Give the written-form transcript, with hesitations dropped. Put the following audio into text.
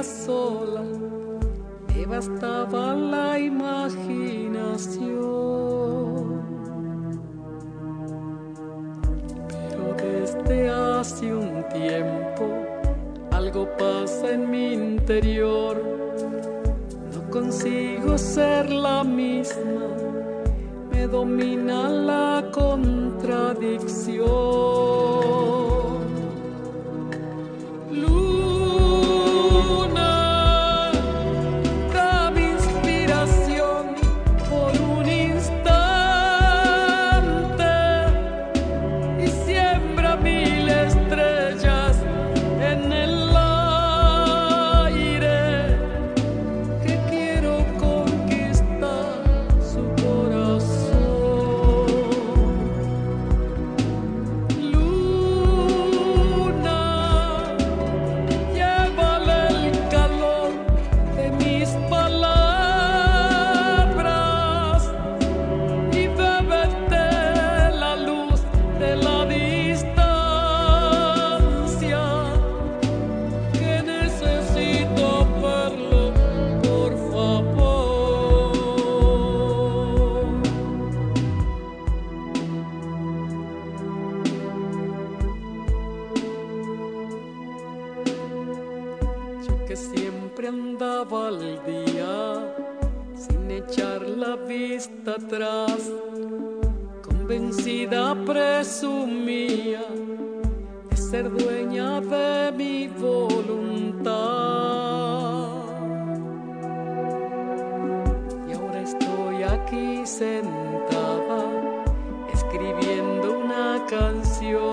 vivía sola, me bastaba la imaginación. Pero desde hace un tiempo algo pasa en mi interior. No consigo ser la misma, me domina la contradicción. Luna, dame inspiración por un instante y siembra 1000 estrellas en el aire, que quiero conquistar su corazón. Luna, llévale el calor de mis palabras y bébete la luz de la distancia, que necesito verlo, por favor. Yo que siempre andaba al día, sin echar la vista atrás, convencida presumía de ser dueña de mi voluntad. Y ahora estoy aquí sentada, escribiendo una canción